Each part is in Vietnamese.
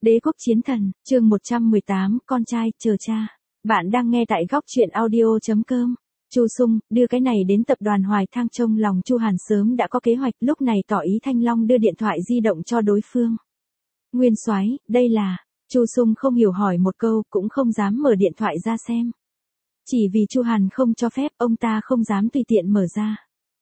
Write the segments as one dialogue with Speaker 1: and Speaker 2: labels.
Speaker 1: Đế quốc chiến thần, chương 118, con trai, chờ cha. Bạn đang nghe tại góc truyện audio.com. Chu Sung, đưa cái này đến tập đoàn Hoài Thang. Trong lòng Chu Hàn sớm đã có kế hoạch, lúc này tỏ ý Thanh Long đưa điện thoại di động cho đối phương. Nguyên soái, đây là... Chu Sung không hiểu hỏi một câu, cũng không dám mở điện thoại ra xem. Chỉ vì Chu Hàn không cho phép, ông ta không dám tùy tiện mở ra.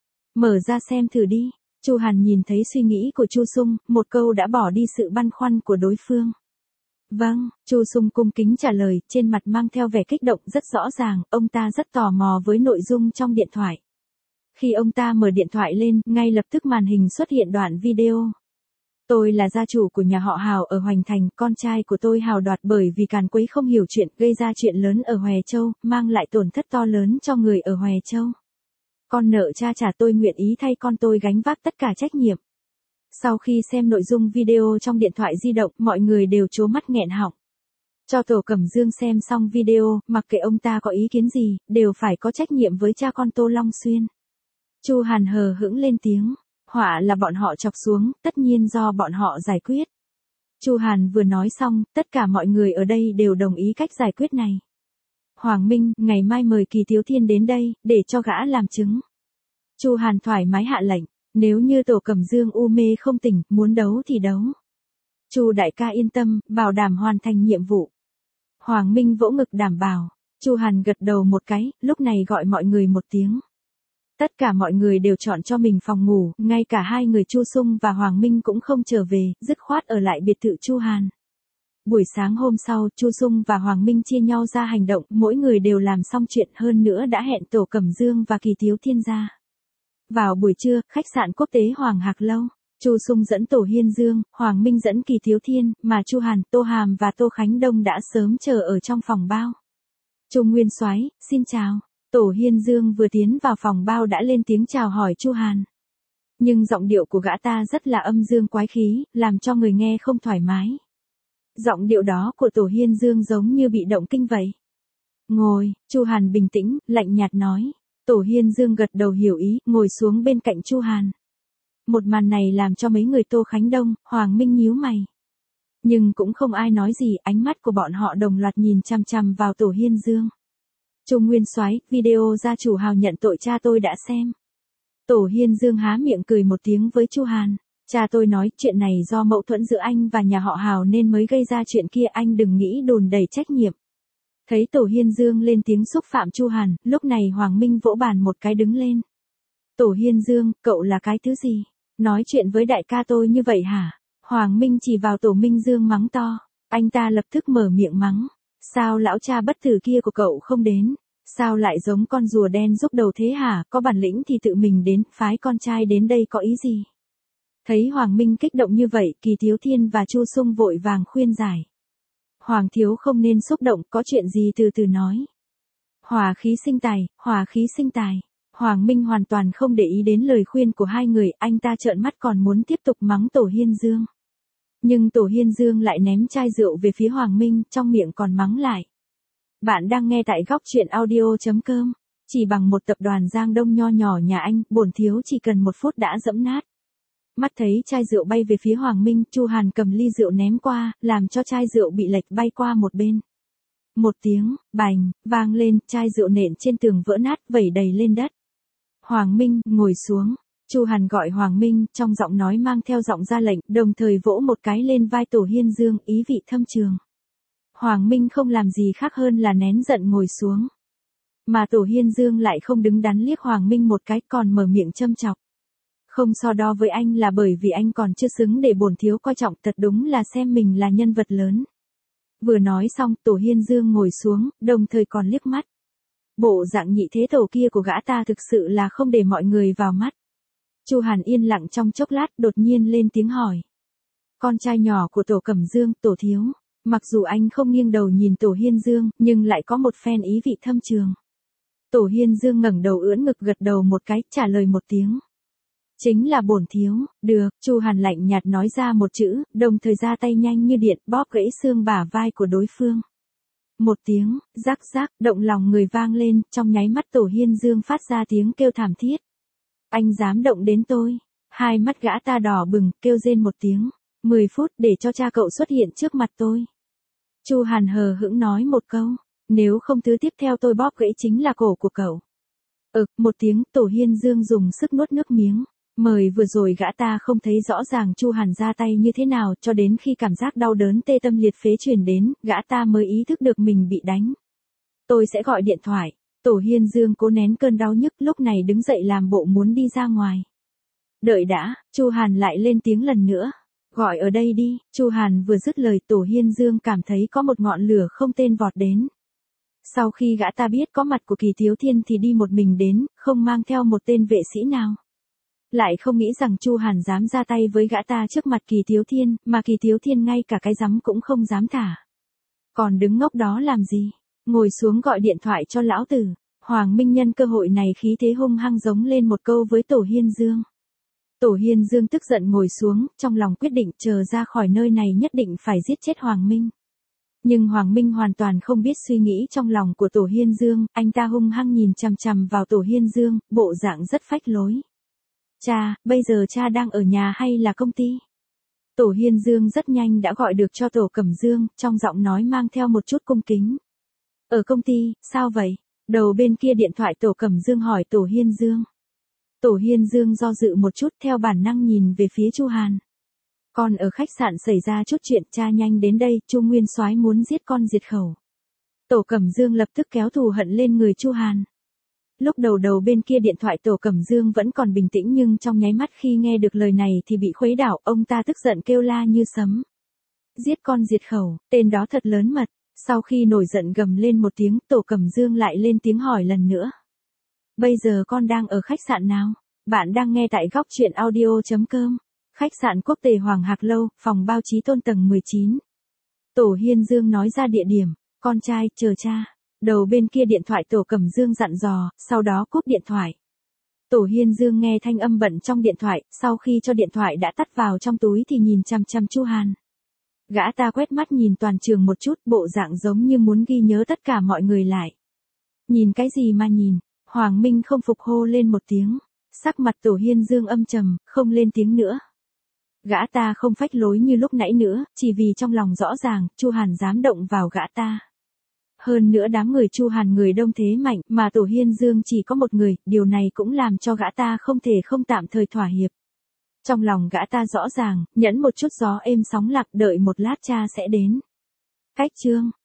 Speaker 1: Mở ra xem thử đi. Chu Hàn nhìn thấy suy nghĩ của Chu Sung, một câu đã bỏ đi sự băn khoăn của đối phương. Vâng, Chu Sung cung kính trả lời, trên mặt mang theo vẻ kích động rất rõ ràng, ông ta rất tò mò với nội dung trong điện thoại. Khi ông ta mở điện thoại lên, ngay lập tức màn hình xuất hiện đoạn video. Tôi là gia chủ của nhà họ Hào ở Hoành Thành, con trai của tôi Hào Đoạt bởi vì càn quấy không hiểu chuyện, gây ra chuyện lớn ở Hòe Châu, mang lại tổn thất to lớn cho người ở Hòe Châu. Con nợ cha trả, tôi nguyện ý thay con tôi gánh vác tất cả trách nhiệm. Sau khi xem nội dung video trong điện thoại di động, mọi người đều trố mắt nghẹn họng. Cho Tổ Cẩm Dương xem xong video, mặc kệ ông ta có ý kiến gì, đều phải có trách nhiệm với cha con Tô Long Xuyên. Chu Hàn hờ hững lên tiếng, họa là bọn họ chọc xuống, tất nhiên do bọn họ giải quyết. Chu Hàn vừa nói xong, tất cả mọi người ở đây đều đồng ý cách giải quyết này. Hoàng Minh, ngày mai mời Kỳ Thiếu Thiên đến đây, để cho gã làm chứng. Chu Hàn thoải mái hạ lệnh, nếu như Tổ Cẩm Dương u mê không tỉnh, muốn đấu thì đấu. Chu đại ca yên tâm, bảo đảm hoàn thành nhiệm vụ. Hoàng Minh vỗ ngực đảm bảo. Chu Hàn gật đầu một cái, lúc này gọi mọi người một tiếng. Tất cả mọi người đều chọn cho mình phòng ngủ, ngay cả hai người Chu Sung và Hoàng Minh cũng không trở về, dứt khoát ở lại biệt thự Chu Hàn. Buổi sáng hôm sau, Chu Sung và Hoàng Minh chia nhau ra hành động, mỗi người đều làm xong chuyện, hơn nữa đã hẹn Tổ Cẩm Dương và Kỳ Thiếu Thiên ra. Vào buổi trưa, khách sạn quốc tế Hoàng Hạc Lâu, Chu Sung dẫn Tổ Hiên Dương, Hoàng Minh dẫn Kỳ Thiếu Thiên, mà Chu Hàn, Tô Hàm và Tô Khánh Đông đã sớm chờ ở trong phòng bao. Chu Nguyên soái, xin chào. Tổ Hiên Dương vừa tiến vào phòng bao đã lên tiếng chào hỏi Chu Hàn. Nhưng giọng điệu của gã ta rất là âm dương quái khí, làm cho người nghe không thoải mái. Giọng điệu đó của Tổ Hiên Dương giống như bị động kinh vậy. Ngồi, Chu Hàn bình tĩnh, lạnh nhạt nói. Tổ Hiên Dương gật đầu hiểu ý, ngồi xuống bên cạnh Chu Hàn. Một màn này làm cho mấy người Tô Khánh Đông, Hoàng Minh nhíu mày. Nhưng cũng không ai nói gì, ánh mắt của bọn họ đồng loạt nhìn chằm chằm vào Tổ Hiên Dương. Chu Nguyên soái, video gia chủ Hào nhận tội cha tôi đã xem. Tổ Hiên Dương há miệng cười một tiếng với Chu Hàn. Cha tôi nói chuyện này do mâu thuẫn giữa anh và nhà họ Hào nên mới gây ra chuyện kia, anh đừng nghĩ đùn đẩy trách nhiệm. Thấy Tổ Hiên Dương lên tiếng xúc phạm Chu Hàn, lúc này Hoàng Minh vỗ bàn một cái đứng lên. Tổ Hiên Dương, cậu là cái thứ gì? Nói chuyện với đại ca tôi như vậy hả? Hoàng Minh chỉ vào Tổ Minh Dương mắng to. Anh ta lập tức mở miệng mắng. Sao lão cha bất tử kia của cậu không đến? Sao lại giống con rùa đen rúc đầu thế hả? Có bản lĩnh thì tự mình đến, phái con trai đến đây có ý gì? Thấy Hoàng Minh kích động như vậy, Kỳ Thiếu Thiên và Chu Sung vội vàng khuyên giải. Hoàng thiếu không nên xúc động, có chuyện gì từ từ nói. Hòa khí sinh tài, hòa khí sinh tài. Hoàng Minh hoàn toàn không để ý đến lời khuyên của hai người, anh ta trợn mắt còn muốn tiếp tục mắng Tổ Hiên Dương. Nhưng Tổ Hiên Dương lại ném chai rượu về phía Hoàng Minh, trong miệng còn mắng lại. Bạn đang nghe tại góc truyện audio.com. Chỉ bằng một tập đoàn Giang Đông nho nhỏ nhà anh, bổn thiếu chỉ cần 1 phút đã dẫm nát. Mắt thấy chai rượu bay về phía Hoàng Minh, Chu Hàn cầm ly rượu ném qua, làm cho chai rượu bị lệch bay qua một bên. Một tiếng, bành, vang lên, chai rượu nện trên tường vỡ nát, vẩy đầy lên đất. Hoàng Minh, ngồi xuống. Chu Hàn gọi Hoàng Minh, trong giọng nói mang theo giọng ra lệnh, đồng thời vỗ một cái lên vai Tổ Hiên Dương, ý vị thâm trường. Hoàng Minh không làm gì khác hơn là nén giận ngồi xuống. Mà Tổ Hiên Dương lại không đứng đắn liếc Hoàng Minh một cái, còn mở miệng châm chọc. Không so đo với anh là bởi vì anh còn chưa xứng để bổn thiếu coi trọng, thật đúng là xem mình là nhân vật lớn. Vừa nói xong, Tổ Hiên Dương ngồi xuống, đồng thời còn liếc mắt. Bộ dạng nhị thế tổ kia của gã ta thực sự là không để mọi người vào mắt. Chu Hàn yên lặng trong chốc lát, đột nhiên lên tiếng hỏi. Con trai nhỏ của Tổ Cẩm Dương, Tổ thiếu. Mặc dù anh không nghiêng đầu nhìn Tổ Hiên Dương, nhưng lại có một phen ý vị thâm trường. Tổ Hiên Dương ngẩng đầu ưỡn ngực gật đầu một cái, trả lời một tiếng. Chính là bổn thiếu. Được, Chu Hàn lạnh nhạt nói ra một chữ, đồng thời ra tay nhanh như điện, bóp gãy xương bả vai của đối phương. Một tiếng, rắc rắc, động lòng người vang lên, trong nháy mắt Tổ Hiên Dương phát ra tiếng kêu thảm thiết. Anh dám động đến tôi? Hai mắt gã ta đỏ bừng, kêu rên một tiếng. 10 phút để cho cha cậu xuất hiện trước mặt tôi. Chu Hàn hờ hững nói một câu, nếu không thứ tiếp theo tôi bóp gãy chính là cổ của cậu. Một tiếng, Tổ Hiên Dương dùng sức nuốt nước miếng. Mời vừa rồi gã ta không thấy rõ ràng Chu Hàn ra tay như thế nào, cho đến khi cảm giác đau đớn tê tâm liệt phế truyền đến, gã ta mới ý thức được mình bị đánh. Tôi sẽ gọi điện thoại. Tổ Hiên Dương cố nén cơn đau nhức, lúc này đứng dậy làm bộ muốn đi ra ngoài. Đợi đã, Chu Hàn lại lên tiếng lần nữa. Gọi ở đây đi. Chu Hàn vừa dứt lời, Tổ Hiên Dương cảm thấy có một ngọn lửa không tên vọt đến. Sau khi gã ta biết có mặt của Kỳ Thiếu Thiên thì đi một mình đến, không mang theo một tên vệ sĩ nào. Lại không nghĩ rằng Chu Hàn dám ra tay với gã ta trước mặt Kỳ Thiếu Thiên, mà Kỳ Thiếu Thiên ngay cả cái rắm cũng không dám thả. Còn đứng ngốc đó làm gì? Ngồi xuống gọi điện thoại cho lão tử. Hoàng Minh nhân cơ hội này khí thế hung hăng giống lên một câu với Tổ Hiên Dương. Tổ Hiên Dương tức giận ngồi xuống, trong lòng quyết định chờ ra khỏi nơi này nhất định phải giết chết Hoàng Minh. Nhưng Hoàng Minh hoàn toàn không biết suy nghĩ trong lòng của Tổ Hiên Dương, anh ta hung hăng nhìn chằm chằm vào Tổ Hiên Dương, bộ dạng rất phách lối. Cha, bây giờ cha đang ở nhà hay là công ty? Tổ Hiên Dương rất nhanh đã gọi được cho Tổ Cẩm Dương, trong giọng nói mang theo một chút cung kính. Ở công ty, sao vậy? Đầu bên kia điện thoại Tổ Cẩm Dương hỏi Tổ Hiên Dương. Tổ Hiên Dương do dự một chút, theo bản năng nhìn về phía Chu Hàn. Con ở khách sạn xảy ra chút chuyện, cha nhanh đến đây, Chu Nguyên Soái muốn giết con diệt khẩu. Tổ Cẩm Dương lập tức kéo thù hận lên người Chu Hàn. Lúc đầu bên kia điện thoại Tổ Cẩm Dương vẫn còn bình tĩnh, nhưng trong nháy mắt khi nghe được lời này thì bị khuấy đảo, ông ta tức giận kêu la như sấm. Giết con diệt khẩu, tên đó thật lớn mật. Sau khi nổi giận gầm lên một tiếng, Tổ Cẩm Dương lại lên tiếng hỏi lần nữa. Bây giờ con đang ở khách sạn nào? Bạn đang nghe tại góc truyện audio.com. Khách sạn Quốc Tề Hoàng Hạc Lâu, phòng bao trí tôn tầng 19. Tổ Hiên Dương nói ra địa điểm. Con trai, chờ cha. Đầu bên kia điện thoại Tổ Cẩm Dương dặn dò, sau đó cúp điện thoại. Tổ Hiên Dương nghe thanh âm bận trong điện thoại, sau khi cho điện thoại đã tắt vào trong túi thì nhìn chằm chằm Chu Hàn. Gã ta quét mắt nhìn toàn trường một chút, bộ dạng giống như muốn ghi nhớ tất cả mọi người lại. Nhìn cái gì mà nhìn? Hoàng Minh không phục hô lên một tiếng. Sắc mặt Tổ Hiên Dương âm trầm, không lên tiếng nữa. Gã ta không phách lối như lúc nãy nữa, chỉ vì trong lòng rõ ràng, Chu Hàn dám động vào gã ta. Hơn nữa đám người Chu Hàn người đông thế mạnh, mà Tổ Hiên Dương chỉ có một người, điều này cũng làm cho gã ta không thể không tạm thời thỏa hiệp. Trong lòng gã ta rõ ràng, nhẫn một chút gió êm sóng lặng, đợi một lát cha sẽ đến. Cách chương